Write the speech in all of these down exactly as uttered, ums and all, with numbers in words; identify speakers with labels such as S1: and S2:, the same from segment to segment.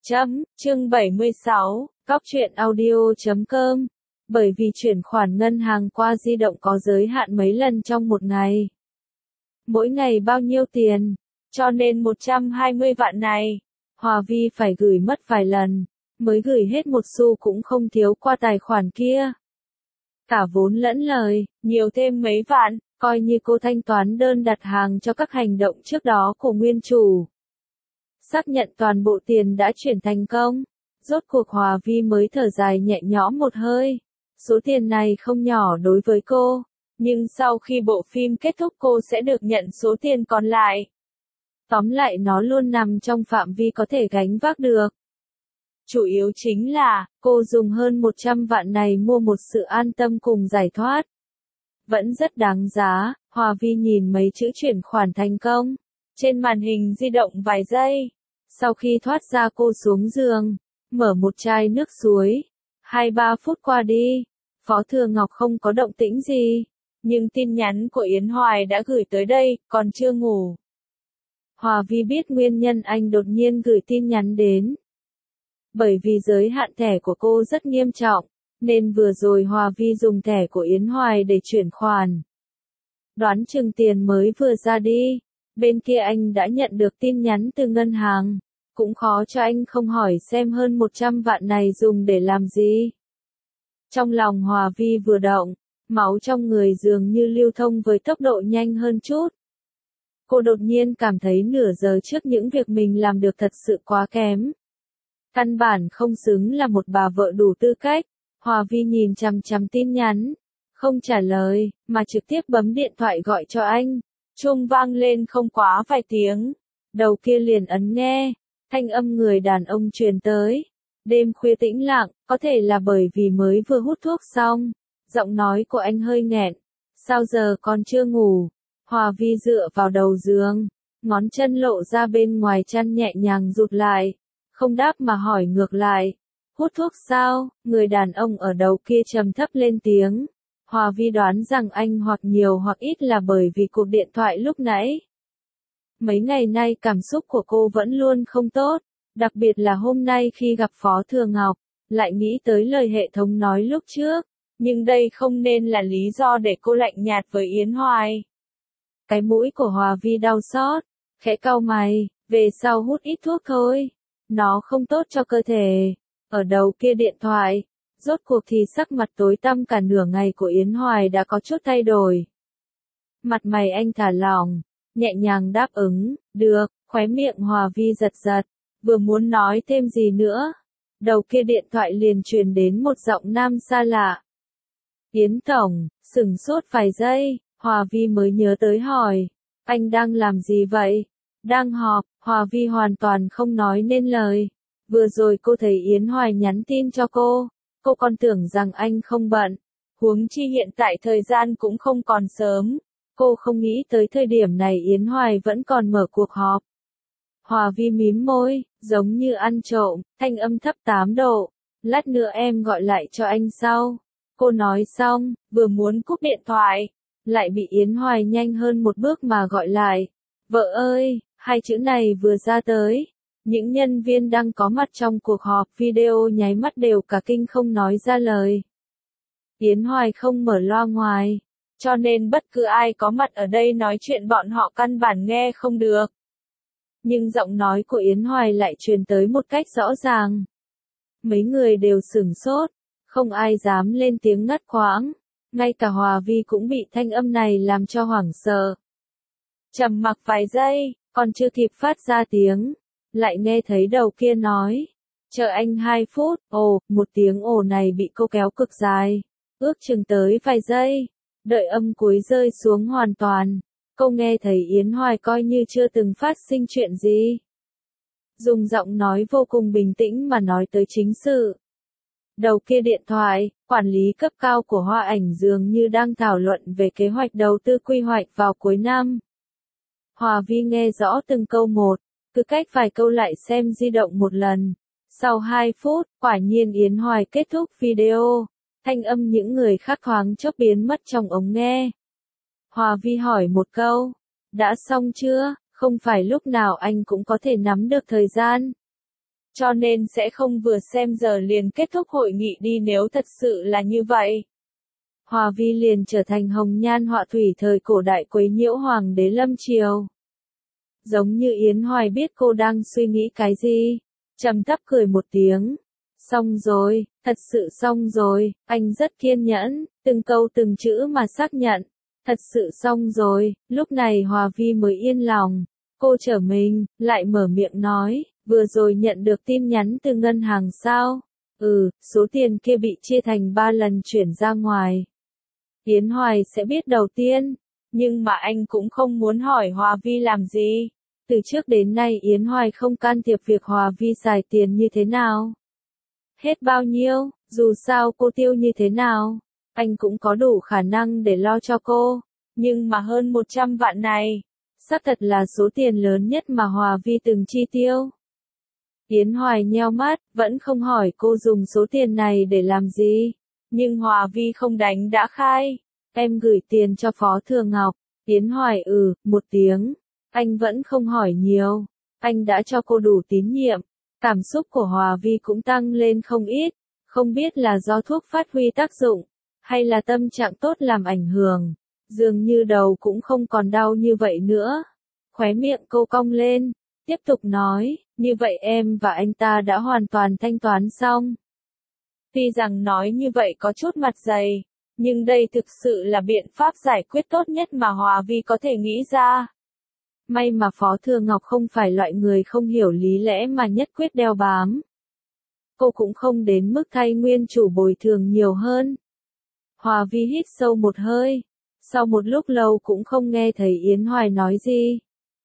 S1: Chấm, chương bảy mươi sáu, cóc truyện audio chấm com. Bởi vì chuyển khoản ngân hàng qua di động có giới hạn mấy lần trong một ngày. Mỗi ngày bao nhiêu tiền, cho nên một trăm hai mươi vạn này, Hòa Vi phải gửi mất vài lần, mới gửi hết một xu cũng không thiếu qua tài khoản kia. Cả vốn lẫn lời, nhiều thêm mấy vạn, coi như cô thanh toán đơn đặt hàng cho các hành động trước đó của nguyên chủ. Xác nhận toàn bộ tiền đã chuyển thành công, rốt cuộc Hòa Vi mới thở dài nhẹ nhõm một hơi. Số tiền này không nhỏ đối với cô, nhưng sau khi bộ phim kết thúc cô sẽ được nhận số tiền còn lại. Tóm lại nó luôn nằm trong phạm vi có thể gánh vác được. Chủ yếu chính là, cô dùng hơn một trăm vạn này mua một sự an tâm cùng giải thoát. Vẫn rất đáng giá, Hòa Vi nhìn mấy chữ chuyển khoản thành công trên màn hình di động vài giây. Sau khi thoát ra cô xuống giường, mở một chai nước suối. Hai ba phút qua đi, Phó Thừa Ngọc không có động tĩnh gì, nhưng tin nhắn của Yến Hoài đã gửi tới đây, còn chưa ngủ. Hòa Vi biết nguyên nhân anh đột nhiên gửi tin nhắn đến. Bởi vì giới hạn thẻ của cô rất nghiêm trọng, nên vừa rồi Hòa Vi dùng thẻ của Yến Hoài để chuyển khoản. Đoán chừng tiền mới vừa ra đi, bên kia anh đã nhận được tin nhắn từ ngân hàng, cũng khó cho anh không hỏi xem hơn một trăm vạn này dùng để làm gì. Trong lòng Hòa Vi vừa động, máu trong người dường như lưu thông với tốc độ nhanh hơn chút. Cô đột nhiên cảm thấy nửa giờ trước những việc mình làm được thật sự quá kém. Căn bản không xứng là một bà vợ đủ tư cách. Hòa Vi nhìn chằm chằm tin nhắn, không trả lời, mà trực tiếp bấm điện thoại gọi cho anh. Chuông vang lên không quá vài tiếng, đầu kia liền ấn nghe, thanh âm người đàn ông truyền tới. Đêm khuya tĩnh lặng, có thể là bởi vì mới vừa hút thuốc xong, giọng nói của anh hơi nghẹn. Sao giờ còn chưa ngủ? Hòa Vi dựa vào đầu giường, ngón chân lộ ra bên ngoài chăn nhẹ nhàng rụt lại, không đáp mà hỏi ngược lại. Hút thuốc sao? Người đàn ông ở đầu kia trầm thấp lên tiếng. Hòa Vi đoán rằng anh hoặc nhiều hoặc ít là bởi vì cuộc điện thoại lúc nãy. Mấy ngày nay cảm xúc của cô vẫn luôn không tốt, đặc biệt là hôm nay khi gặp Phó Thừa Ngọc, lại nghĩ tới lời hệ thống nói lúc trước, nhưng đây không nên là lý do để cô lạnh nhạt với Yến Hoài. Cái mũi của Hòa Vi đau xót, khẽ cau mày, về sau hút ít thuốc thôi, nó không tốt cho cơ thể. Ở đầu kia điện thoại, rốt cuộc thì sắc mặt tối tăm cả nửa ngày của Yến Hoài đã có chút thay đổi. Mặt mày anh thả lỏng, nhẹ nhàng đáp ứng, được, khóe miệng Hòa Vi giật giật, vừa muốn nói thêm gì nữa. Đầu kia điện thoại liền truyền đến một giọng nam xa lạ. Yến Tổng, sửng sốt vài giây, Hòa Vi mới nhớ tới hỏi, anh đang làm gì vậy? Đang họp. Hòa Vi hoàn toàn không nói nên lời. Vừa rồi cô thấy Yến Hoài nhắn tin cho cô, cô còn tưởng rằng anh không bận, huống chi hiện tại thời gian cũng không còn sớm. Cô không nghĩ tới thời điểm này Yến Hoài vẫn còn mở cuộc họp. Hòa Vi mím môi, giống như ăn trộm, thanh âm thấp tám độ. Lát nữa em gọi lại cho anh sau. Cô nói xong, vừa muốn cúp điện thoại, lại bị Yến Hoài nhanh hơn một bước mà gọi lại. Vợ ơi, hai chữ này vừa ra tới. Những nhân viên đang có mặt trong cuộc họp video nháy mắt đều cả kinh không nói ra lời. Yến Hoài không mở loa ngoài, cho nên bất cứ ai có mặt ở đây nói chuyện bọn họ căn bản nghe không được. Nhưng giọng nói của Yến Hoài lại truyền tới một cách rõ ràng. Mấy người đều sửng sốt, không ai dám lên tiếng ngắt quãng, ngay cả Hòa Vi cũng bị thanh âm này làm cho hoảng sợ. Trầm mặc vài giây, còn chưa kịp phát ra tiếng, lại nghe thấy đầu kia nói, chờ anh hai phút. Ồ, một tiếng ồ này bị cô kéo cực dài, ước chừng tới vài giây, đợi âm cuối rơi xuống hoàn toàn, cô nghe thấy Yến Hoài coi như chưa từng phát sinh chuyện gì. Dùng giọng nói vô cùng bình tĩnh mà nói tới chính sự. Đầu kia điện thoại, quản lý cấp cao của Hoa Ảnh dường như đang thảo luận về kế hoạch đầu tư quy hoạch vào cuối năm. Hòa Vi nghe rõ từng câu một, cứ cách vài câu lại xem di động một lần. Sau hai phút, quả nhiên Yến Hoài kết thúc video, thanh âm những người khác thoáng chốc biến mất trong ống nghe. Hòa Vi hỏi một câu, đã xong chưa, không phải lúc nào anh cũng có thể nắm được thời gian. Cho nên sẽ không vừa xem giờ liền kết thúc hội nghị đi nếu thật sự là như vậy. Hòa Vi liền trở thành hồng nhan họa thủy thời cổ đại quấy nhiễu hoàng đế lâm triều. Giống như Yến Hoài biết cô đang suy nghĩ cái gì, trầm thấp cười một tiếng. Xong rồi, thật sự xong rồi, anh rất kiên nhẫn, từng câu từng chữ mà xác nhận. Thật sự xong rồi, lúc này Hòa Vi mới yên lòng. Cô trở mình, lại mở miệng nói, vừa rồi nhận được tin nhắn từ ngân hàng sao? Ừ, số tiền kia bị chia thành ba lần chuyển ra ngoài. Yến Hoài sẽ biết đầu tiên, nhưng mà anh cũng không muốn hỏi Hòa Vi làm gì. Từ trước đến nay Yến Hoài không can thiệp việc Hòa Vi xài tiền như thế nào. Hết bao nhiêu, dù sao cô tiêu như thế nào, anh cũng có đủ khả năng để lo cho cô. Nhưng mà hơn một trăm vạn này, xác thật là số tiền lớn nhất mà Hòa Vi từng chi tiêu. Yến Hoài nheo mắt, vẫn không hỏi cô dùng số tiền này để làm gì. Nhưng Hòa Vi không đánh đã khai. Em gửi tiền cho Phó Thừa Ngọc. Yến Hoài ừ, một tiếng. Anh vẫn không hỏi nhiều. Anh đã cho cô đủ tín nhiệm. Cảm xúc của Hòa Vi cũng tăng lên không ít. Không biết là do thuốc phát huy tác dụng, hay là tâm trạng tốt làm ảnh hưởng. Dường như đầu cũng không còn đau như vậy nữa. Khóe miệng cô cong lên. Tiếp tục nói, như vậy em và anh ta đã hoàn toàn thanh toán xong. Tuy rằng nói như vậy có chút mặt dày, nhưng đây thực sự là biện pháp giải quyết tốt nhất mà Hòa Vi có thể nghĩ ra. May mà Phó Thừa Ngọc không phải loại người không hiểu lý lẽ mà nhất quyết đeo bám. Cô cũng không đến mức thay nguyên chủ bồi thường nhiều hơn. Hòa Vi hít sâu một hơi. Sau một lúc lâu cũng không nghe thấy Yến Hoài nói gì.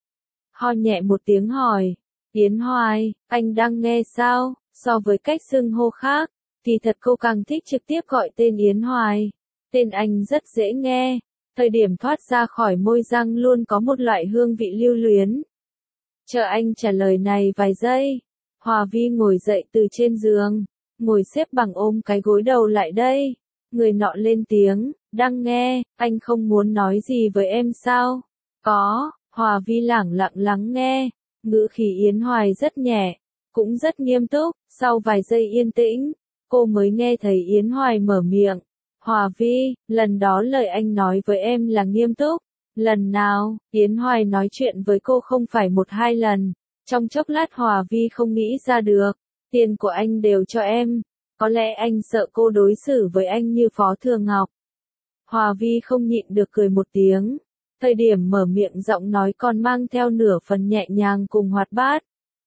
S1: Ho nhẹ một tiếng hỏi. Yến Hoài, anh đang nghe sao? So với cách xưng hô khác, thì thật cô càng thích trực tiếp gọi tên Yến Hoài. Tên anh rất dễ nghe. Thời điểm thoát ra khỏi môi răng luôn có một loại hương vị lưu luyến. Chờ anh trả lời này vài giây. Hòa Vi ngồi dậy từ trên giường. Ngồi xếp bằng ôm cái gối đầu lại đây. Người nọ lên tiếng, đang nghe, anh không muốn nói gì với em sao? Có, Hòa Vi lẳng lặng lắng nghe. Ngữ khí Yến Hoài rất nhẹ, cũng rất nghiêm túc. Sau vài giây yên tĩnh, cô mới nghe thấy Yến Hoài mở miệng. Hòa Vi, lần đó lời anh nói với em là nghiêm túc. Lần nào, Yến Hoài nói chuyện với cô không phải một hai lần. Trong chốc lát Hòa Vi không nghĩ ra được. Tiền của anh đều cho em. Có lẽ anh sợ cô đối xử với anh như Phó Thừa Ngọc. Hòa Vi không nhịn được cười một tiếng. Thời điểm mở miệng giọng nói còn mang theo nửa phần nhẹ nhàng cùng hoạt bát.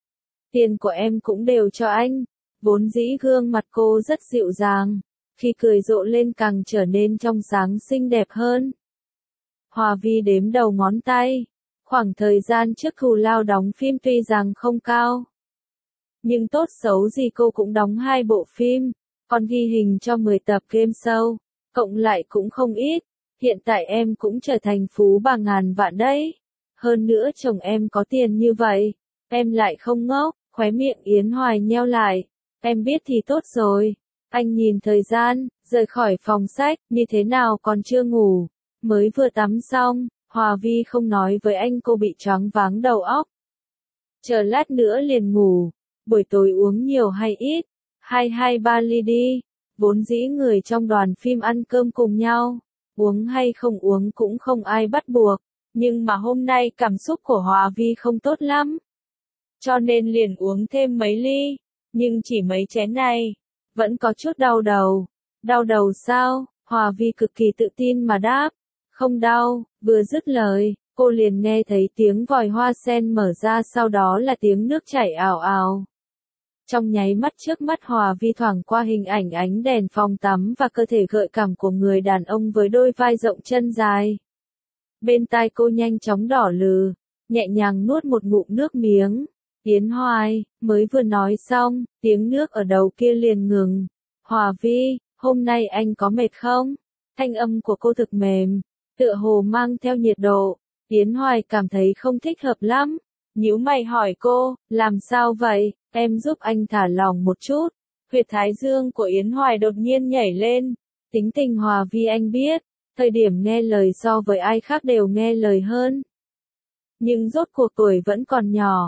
S1: Tiền của em cũng đều cho anh. Vốn dĩ gương mặt cô rất dịu dàng. Khi cười rộ lên càng trở nên trong sáng xinh đẹp hơn. Hòa Vi đếm đầu ngón tay. Khoảng thời gian trước thù lao đóng phim tuy rằng không cao, nhưng tốt xấu gì cô cũng đóng hai bộ phim, còn ghi hình cho mười tập game show, cộng lại cũng không ít. Hiện tại em cũng trở thành phú bà ngàn vạn đấy. Hơn nữa chồng em có tiền như vậy, em lại không ngốc. Khóe miệng Yến Hoài nheo lại. Em biết thì tốt rồi. Anh nhìn thời gian, rời khỏi phòng sách, như thế nào còn chưa ngủ. Mới vừa tắm xong, Hòa Vi không nói với anh cô bị choáng váng đầu óc. Chờ lát nữa liền ngủ. Buổi tối uống nhiều hay ít? Hai hai ba ly đi. Vốn dĩ người trong đoàn phim ăn cơm cùng nhau. Uống hay không uống cũng không ai bắt buộc. Nhưng mà hôm nay cảm xúc của Hòa Vi không tốt lắm. Cho nên liền uống thêm mấy ly. Nhưng chỉ mấy chén này. Vẫn có chút đau đầu. Đau đầu sao? Hòa Vi cực kỳ tự tin mà đáp. Không đau. Vừa dứt lời, cô liền nghe thấy tiếng vòi hoa sen mở ra, sau đó là tiếng nước chảy ào ào. Trong nháy mắt trước mắt Hòa Vi thoảng qua hình ảnh ánh đèn phòng tắm và cơ thể gợi cảm của người đàn ông với đôi vai rộng chân dài. Bên tai cô nhanh chóng đỏ lừ, nhẹ nhàng nuốt một ngụm nước miếng. Yến Hoài, mới vừa nói xong, tiếng nước ở đầu kia liền ngừng. Hòa Vi, hôm nay anh có mệt không? Thanh âm của cô thực mềm, tựa hồ mang theo nhiệt độ. Yến Hoài cảm thấy không thích hợp lắm. Nhíu mày hỏi cô, làm sao vậy? Em giúp anh thả lỏng một chút. Huyệt thái dương của Yến Hoài đột nhiên nhảy lên. Tính tình Hòa Vi anh biết, thời điểm nghe lời so với ai khác đều nghe lời hơn. Nhưng rốt cuộc tuổi vẫn còn nhỏ.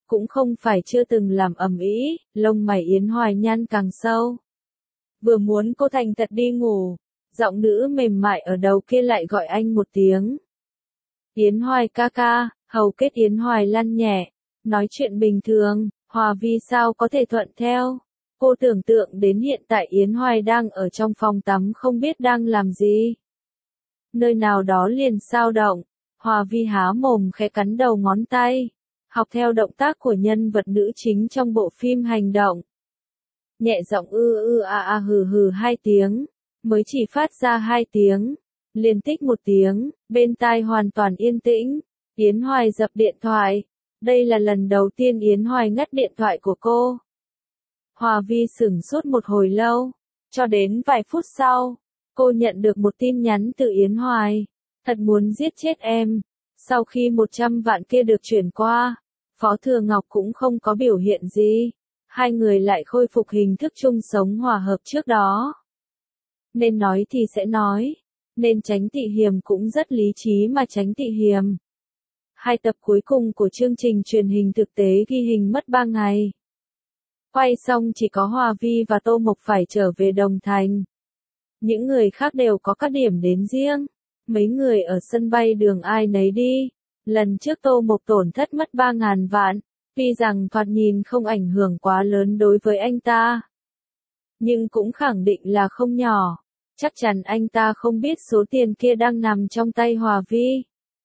S1: cũng không phải chưa từng làm ầm ĩ, lông mày Yến Hoài nhăn càng sâu. Vừa muốn cô thành thật đi ngủ, giọng nữ mềm mại ở đầu kia lại gọi anh một tiếng. Yến Hoài ca ca, hầu kết Yến Hoài lăn nhẹ, nói chuyện bình thường, Hòa Vi sao có thể thuận theo. Cô tưởng tượng đến hiện tại Yến Hoài đang ở trong phòng tắm không biết đang làm gì. Nơi nào đó liền sao động, Hòa Vi há mồm khẽ cắn đầu ngón tay, học theo động tác của nhân vật nữ chính trong bộ phim hành động. Nhẹ giọng ư ư a a hừ hừ hai tiếng, mới chỉ phát ra hai tiếng, liền tích một tiếng, bên tai hoàn toàn yên tĩnh. Yến Hoài dập điện thoại, đây là lần đầu tiên Yến Hoài ngắt điện thoại của cô. Hòa Vi sửng sốt một hồi lâu, cho đến vài phút sau, cô nhận được một tin nhắn từ Yến Hoài, thật muốn giết chết em. Sau khi một trăm vạn kia được chuyển qua, Phó Thừa Ngọc cũng không có biểu hiện gì, hai người lại khôi phục hình thức chung sống hòa hợp trước đó. Nên nói thì sẽ nói, nên tránh tị hiềm cũng rất lý trí mà tránh tị hiềm. Hai tập cuối cùng của chương trình truyền hình thực tế ghi hình mất ba ngày. Quay xong chỉ có Hòa Vi và Tô Mộc phải trở về Đồng Thành. Những người khác đều có các điểm đến riêng. Mấy người ở sân bay đường ai nấy đi. Lần trước Tô Mộc tổn thất mất ba ngàn vạn, tuy rằng thoạt nhìn không ảnh hưởng quá lớn đối với anh ta. Nhưng cũng khẳng định là không nhỏ. Chắc chắn anh ta không biết số tiền kia đang nằm trong tay Hòa Vi.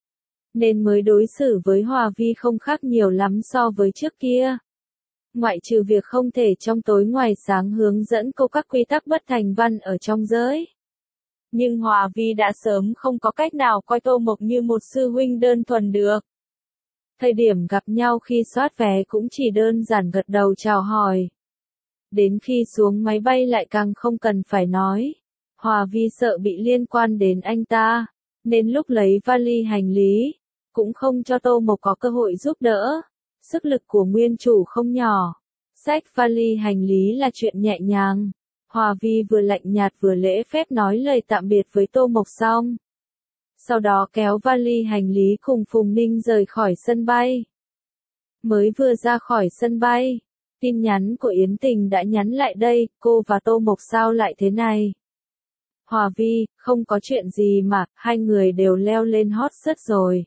S1: Nên mới đối xử với Hòa Vi không khác nhiều lắm so với trước kia. Ngoại trừ việc không thể trong tối ngoài sáng hướng dẫn cô các quy tắc bất thành văn ở trong giới. Nhưng Hòa Vi đã sớm không có cách nào coi Tô Mộc như một sư huynh đơn thuần được. Thời điểm gặp nhau khi soát vé cũng chỉ đơn giản gật đầu chào hỏi. Đến khi xuống máy bay lại càng không cần phải nói. Hòa Vi sợ bị liên quan đến anh ta, nên lúc lấy vali hành lý, cũng không cho Tô Mộc có cơ hội giúp đỡ. Sức lực của nguyên chủ không nhỏ. Xách vali hành lý là chuyện nhẹ nhàng. Hòa Vi vừa lạnh nhạt vừa lễ phép nói lời tạm biệt với Tô Mộc xong. Sau đó kéo vali hành lý cùng Phùng Ninh rời khỏi sân bay. Mới vừa ra khỏi sân bay, tin nhắn của Yến Tình đã nhắn lại đây, cô và Tô Mộc sao lại thế này? Hòa Vi, không có chuyện gì mà, hai người đều leo lên hot search rồi.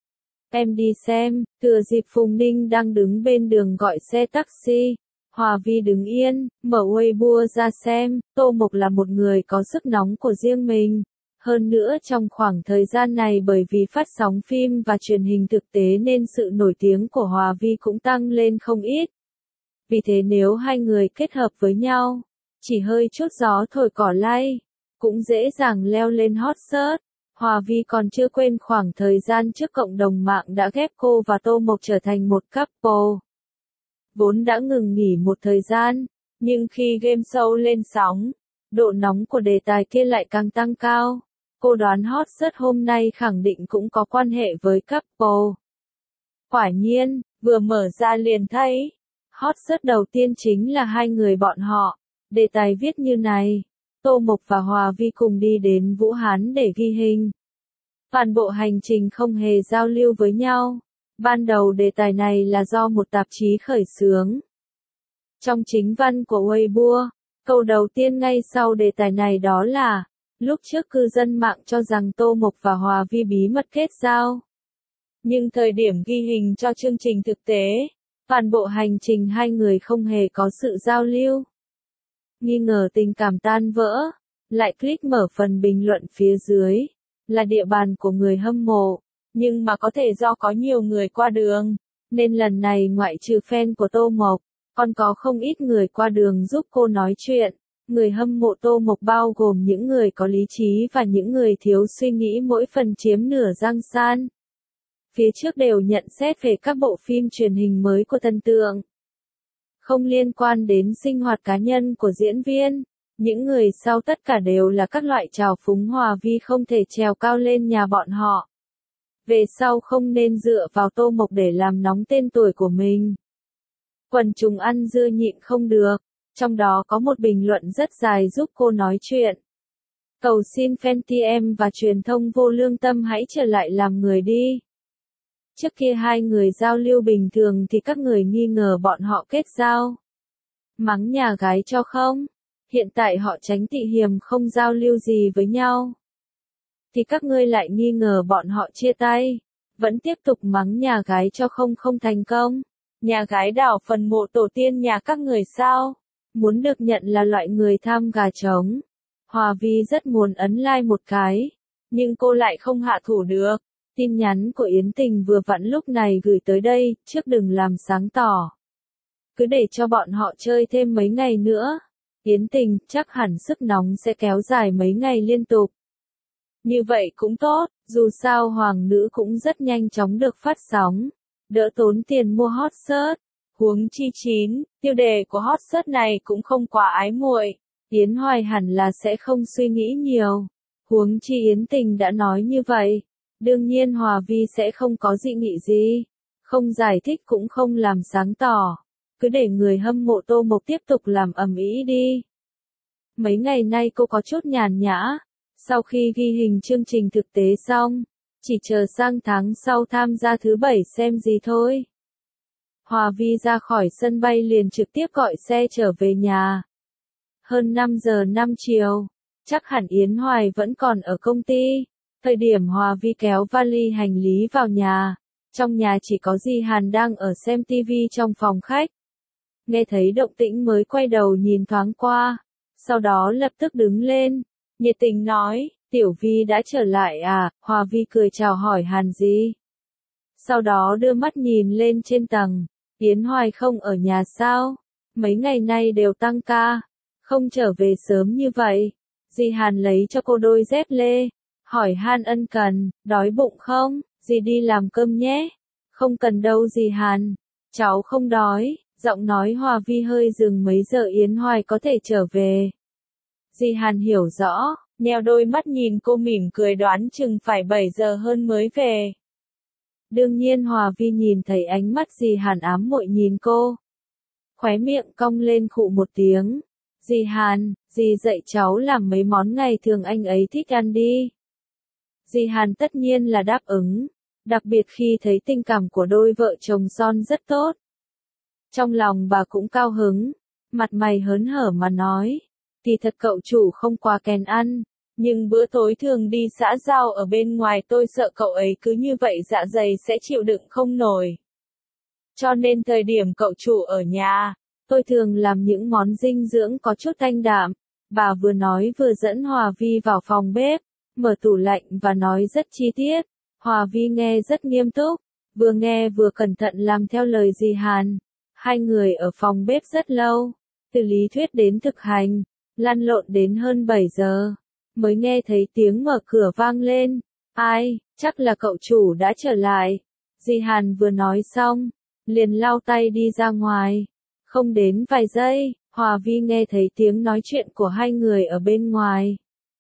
S1: Em đi xem, thừa dịp Phùng Ninh đang đứng bên đường gọi xe taxi. Hòa Vi đứng yên, mở Weibo ra xem, Tô Mộc là một người có sức nóng của riêng mình. Hơn nữa trong khoảng thời gian này bởi vì phát sóng phim và truyền hình thực tế nên sự nổi tiếng của Hòa Vi cũng tăng lên không ít. Vì thế nếu hai người kết hợp với nhau, chỉ hơi chút gió thổi cỏ lay, cũng dễ dàng leo lên hot search. Hòa Vi còn chưa quên khoảng thời gian trước cộng đồng mạng đã ghép cô và Tô Mộc trở thành một couple. Vốn đã ngừng nghỉ một thời gian, nhưng khi game show lên sóng, độ nóng của đề tài kia lại càng tăng cao. Cô đoán hot search hôm nay khẳng định cũng có quan hệ với couple. Quả nhiên, vừa mở ra liền thấy, hot search đầu tiên chính là hai người bọn họ. Đề tài viết như này. Tô Mộc và Hòa Vi cùng đi đến Vũ Hán để ghi hình. Toàn bộ hành trình không hề giao lưu với nhau. Ban đầu đề tài này là do một tạp chí khởi xướng. Trong chính văn của Weibo, câu đầu tiên ngay sau đề tài này đó là, lúc trước cư dân mạng cho rằng Tô Mộc và Hòa Vi bí mật kết giao. Nhưng thời điểm ghi hình cho chương trình thực tế, toàn bộ hành trình hai người không hề có sự giao lưu. Nghi ngờ tình cảm tan vỡ, lại click mở phần bình luận phía dưới, là địa bàn của người hâm mộ, nhưng mà có thể do có nhiều người qua đường, nên lần này ngoại trừ fan của Tô Mộc, còn có không ít người qua đường giúp cô nói chuyện. Người hâm mộ Tô Mộc bao gồm những người có lý trí và những người thiếu suy nghĩ mỗi phần chiếm nửa giang san. Phía trước đều nhận xét về các bộ phim truyền hình mới của thần tượng. Không liên quan đến sinh hoạt cá nhân của diễn viên, những người sau tất cả đều là các loại trào phúng Hòa Vi không thể trèo cao lên nhà bọn họ. Về sau không nên dựa vào Tô Mộc để làm nóng tên tuổi của mình. Quần chúng ăn dưa nhịn không được, trong đó có một bình luận rất dài giúp cô nói chuyện. Cầu xin fan tê em và truyền thông vô lương tâm hãy trở lại làm người đi. Trước kia hai người giao lưu bình thường thì các người nghi ngờ bọn họ kết giao. Mắng nhà gái cho không? Hiện tại họ tránh tị hiềm không giao lưu gì với nhau. Thì các ngươi lại nghi ngờ bọn họ chia tay. Vẫn tiếp tục mắng nhà gái cho không không thành công. Nhà gái đào phần mộ tổ tiên nhà các người sao? Muốn được nhận là loại người tham gà trống. Hòa Vi rất muốn ấn like một cái. Nhưng cô lại không hạ thủ được. Tin nhắn của Yến Tình vừa vặn lúc này gửi tới đây, trước đừng làm sáng tỏ. Cứ để cho bọn họ chơi thêm mấy ngày nữa. Yến Tình, chắc hẳn sức nóng sẽ kéo dài mấy ngày liên tục. Như vậy cũng tốt, dù sao hoàng nữ cũng rất nhanh chóng được phát sóng. Đỡ tốn tiền mua hot search. Huống chi chín, tiêu đề của hot search này cũng không quá ái muội. Yến Hoài hẳn là sẽ không suy nghĩ nhiều. Huống chi Yến Tình đã nói như vậy. Đương nhiên Hòa Vi sẽ không có dị nghị gì. Không giải thích cũng không làm sáng tỏ. Cứ để người hâm mộ Tô Mộc tiếp tục làm ầm ĩ đi. Mấy ngày nay cô có chút nhàn nhã. Sau khi ghi hình chương trình thực tế xong, chỉ chờ sang tháng sau tham gia thứ bảy xem gì thôi. Hòa Vi ra khỏi sân bay liền trực tiếp gọi xe trở về nhà. Hơn năm giờ năm chiều, chắc hẳn Yến Hoài vẫn còn ở công ty. Thời điểm Hòa Vi kéo vali hành lý vào nhà, trong nhà chỉ có Di Hàn đang ở xem tivi trong phòng khách. Nghe thấy động tĩnh mới quay đầu nhìn thoáng qua, sau đó lập tức đứng lên, nhiệt tình nói, Tiểu Vi đã trở lại à? Hòa Vi cười chào hỏi Hàn Di. Sau đó đưa mắt nhìn lên trên tầng, Yến Hoài không ở nhà sao? Mấy ngày nay đều tăng ca, không trở về sớm như vậy. Di Hàn lấy cho cô đôi dép lê, hỏi han ân cần, đói bụng không? Dì đi làm cơm nhé. Không cần đâu Di Hàn, cháu không đói. Giọng nói Hòa Vi hơi dừng mấy giờ Yến Hoài có thể trở về. Di Hàn hiểu rõ, nheo đôi mắt nhìn cô mỉm cười đoán chừng phải bảy giờ hơn mới về. Đương nhiên Hòa Vi nhìn thấy ánh mắt Di Hàn ám muội nhìn cô. Khóe miệng cong lên khụ một tiếng. Di Hàn, dì dạy cháu làm mấy món ngày thường anh ấy thích ăn đi. Di Hàn tất nhiên là đáp ứng, đặc biệt khi thấy tình cảm của đôi vợ chồng son rất tốt. Trong lòng bà cũng cao hứng, mặt mày hớn hở mà nói, thì thật cậu chủ không quá kén ăn, nhưng bữa tối thường đi xã giao ở bên ngoài tôi sợ cậu ấy cứ như vậy dạ dày sẽ chịu đựng không nổi. Cho nên thời điểm cậu chủ ở nhà, tôi thường làm những món dinh dưỡng có chút thanh đạm. Bà vừa nói vừa dẫn Hòa Vi vào phòng bếp, mở tủ lạnh và nói rất chi tiết. Hòa Vi nghe rất nghiêm túc, vừa nghe vừa cẩn thận làm theo lời Di Hàn. Hai người ở phòng bếp rất lâu, từ lý thuyết đến thực hành, lăn lộn đến hơn bảy giờ, mới nghe thấy tiếng mở cửa vang lên. Ai, chắc là cậu chủ đã trở lại. Di Hàn vừa nói xong, liền lau tay đi ra ngoài. Không đến vài giây, Hòa Vi nghe thấy tiếng nói chuyện của hai người ở bên ngoài.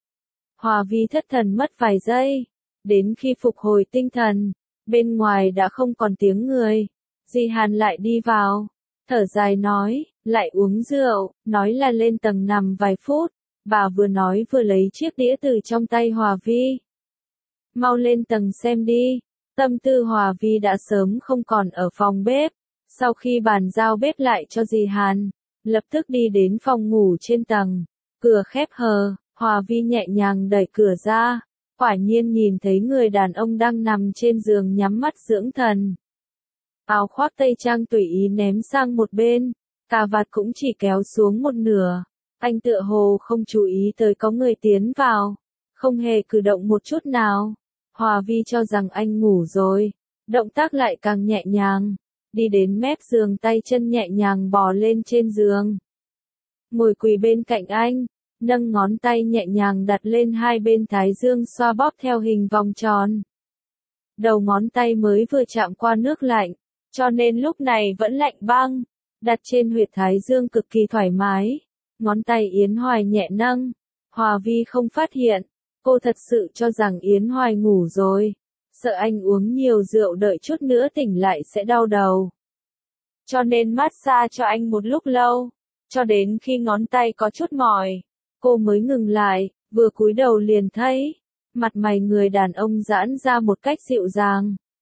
S1: Hòa Vi thất thần mất vài giây, đến khi phục hồi tinh thần, bên ngoài đã không còn tiếng người. Di Hàn lại đi vào, thở dài nói, lại uống rượu, nói là lên tầng nằm vài phút. Bà vừa nói vừa lấy chiếc đĩa từ trong tay Hòa Vi. Mau lên tầng xem đi. Tâm tư Hòa Vi đã sớm không còn ở phòng bếp. Sau khi bàn giao bếp lại cho Di Hàn, lập tức đi đến phòng ngủ trên tầng. Cửa khép hờ, Hòa Vi nhẹ nhàng đẩy cửa ra. Quả nhiên nhìn thấy người đàn ông đang nằm trên giường nhắm mắt dưỡng thần. Áo khoác tây trang tùy ý ném sang một bên, cà vạt cũng chỉ kéo xuống một nửa. Anh tựa hồ không chú ý tới có người tiến vào, không hề cử động một chút nào. Hòa Vi cho rằng anh ngủ rồi, động tác lại càng nhẹ nhàng, đi đến mép giường tay chân nhẹ nhàng bò lên trên giường. Ngồi quỳ bên cạnh anh, nâng ngón tay nhẹ nhàng đặt lên hai bên thái dương xoa bóp theo hình vòng tròn. Đầu ngón tay mới vừa chạm qua nước lạnh, cho nên lúc này vẫn lạnh băng, đặt trên huyệt thái dương cực kỳ thoải mái. Ngón tay Yến Hoài nhẹ nâng, Hòa Vi không phát hiện, cô thật sự cho rằng Yến Hoài ngủ rồi, sợ anh uống nhiều rượu đợi chút nữa tỉnh lại sẽ đau đầu. Cho nên massage cho anh một lúc lâu, cho đến khi ngón tay có chút mỏi, cô mới ngừng lại, vừa cúi đầu liền thấy, mặt mày người đàn ông giãn ra một cách dịu dàng,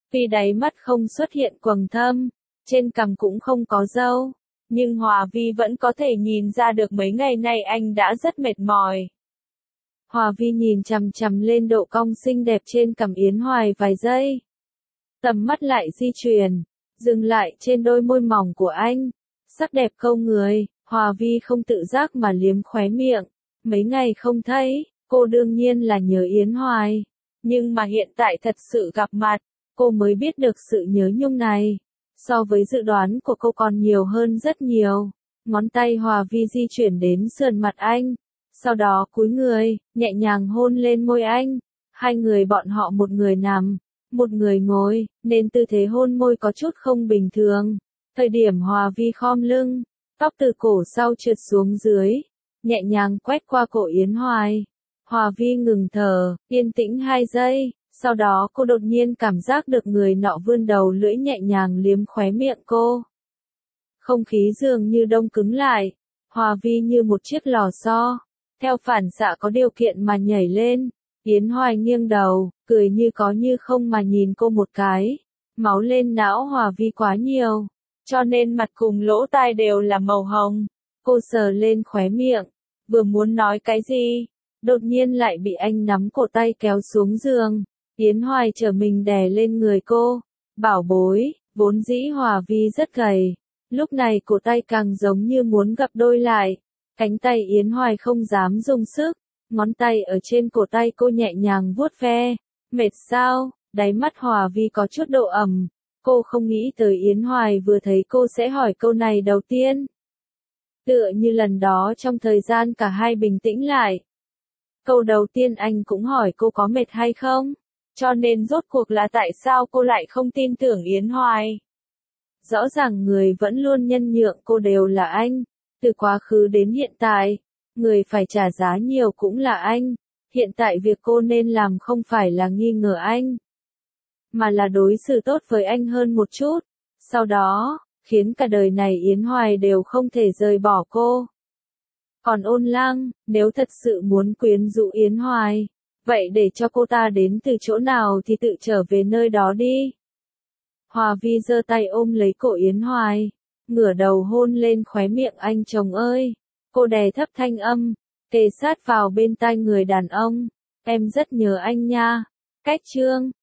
S1: Tuy đáy mắt không xuất hiện quầng thâm, trên cằm cũng không có râu, nhưng Hòa Vi vẫn có thể nhìn ra được mấy ngày nay anh đã rất mệt mỏi. Hòa Vi nhìn chằm chằm lên độ cong xinh đẹp trên cằm Yến Hoài vài giây. Tầm mắt lại di chuyển, dừng lại trên đôi môi mỏng của anh. Sắc đẹp câu người, Hòa Vi không tự giác mà liếm khóe miệng. Mấy ngày không thấy, cô đương nhiên là nhớ Yến Hoài. Nhưng mà hiện tại thật sự gặp mặt, cô mới biết được sự nhớ nhung này. So với dự đoán của cô còn nhiều hơn rất nhiều. Ngón tay Hòa Vi di chuyển đến sườn mặt anh. Sau đó cúi người, nhẹ nhàng hôn lên môi anh. Hai người bọn họ một người nằm, một người ngồi, nên tư thế hôn môi có chút không bình thường. Thời điểm Hòa Vi khom lưng, tóc từ cổ sau trượt xuống dưới, nhẹ nhàng quét qua cổ Yến Hoài. Hòa Vi ngừng thở, yên tĩnh hai giây, sau đó cô đột nhiên cảm giác được người nọ vươn đầu lưỡi nhẹ nhàng liếm khóe miệng cô. Không khí dường như đông cứng lại, Hòa Vi như một chiếc lò xo, theo phản xạ có điều kiện mà nhảy lên. Yến Hoài nghiêng đầu, cười như có như không mà nhìn cô một cái. Máu lên não Hòa Vi quá nhiều, cho nên mặt cùng lỗ tai đều là màu hồng. Cô sờ lên khóe miệng, vừa muốn nói cái gì, đột nhiên lại bị anh nắm cổ tay kéo xuống giường. Yến Hoài trở mình đè lên người cô. Bảo bối, vốn dĩ Hòa Vi rất gầy, lúc này cổ tay càng giống như muốn gập đôi lại. Cánh tay Yến Hoài không dám dùng sức, ngón tay ở trên cổ tay cô nhẹ nhàng vuốt ve. Mệt sao? Đáy mắt Hòa Vi có chút độ ẩm. Cô không nghĩ tới Yến Hoài vừa thấy cô sẽ hỏi câu này đầu tiên. Tựa như lần đó trong thời gian cả hai bình tĩnh lại. Câu đầu tiên anh cũng hỏi cô có mệt hay không, cho nên rốt cuộc là tại sao cô lại không tin tưởng Yến Hoài. Rõ ràng người vẫn luôn nhân nhượng cô đều là anh, từ quá khứ đến hiện tại, người phải trả giá nhiều cũng là anh, hiện tại việc cô nên làm không phải là nghi ngờ anh, mà là đối xử tốt với anh hơn một chút, sau đó, khiến cả đời này Yến Hoài đều không thể rời bỏ cô. Còn Ôn Lang, nếu thật sự muốn quyến rũ Yến Hoài, vậy để cho cô ta đến từ chỗ nào thì tự trở về nơi đó đi. Hòa Vi giơ tay ôm lấy cổ Yến Hoài, ngửa đầu hôn lên khóe miệng anh. Chồng ơi, cô đè thấp thanh âm, kề sát vào bên tai người đàn ông, em rất nhớ anh nha. Cách chương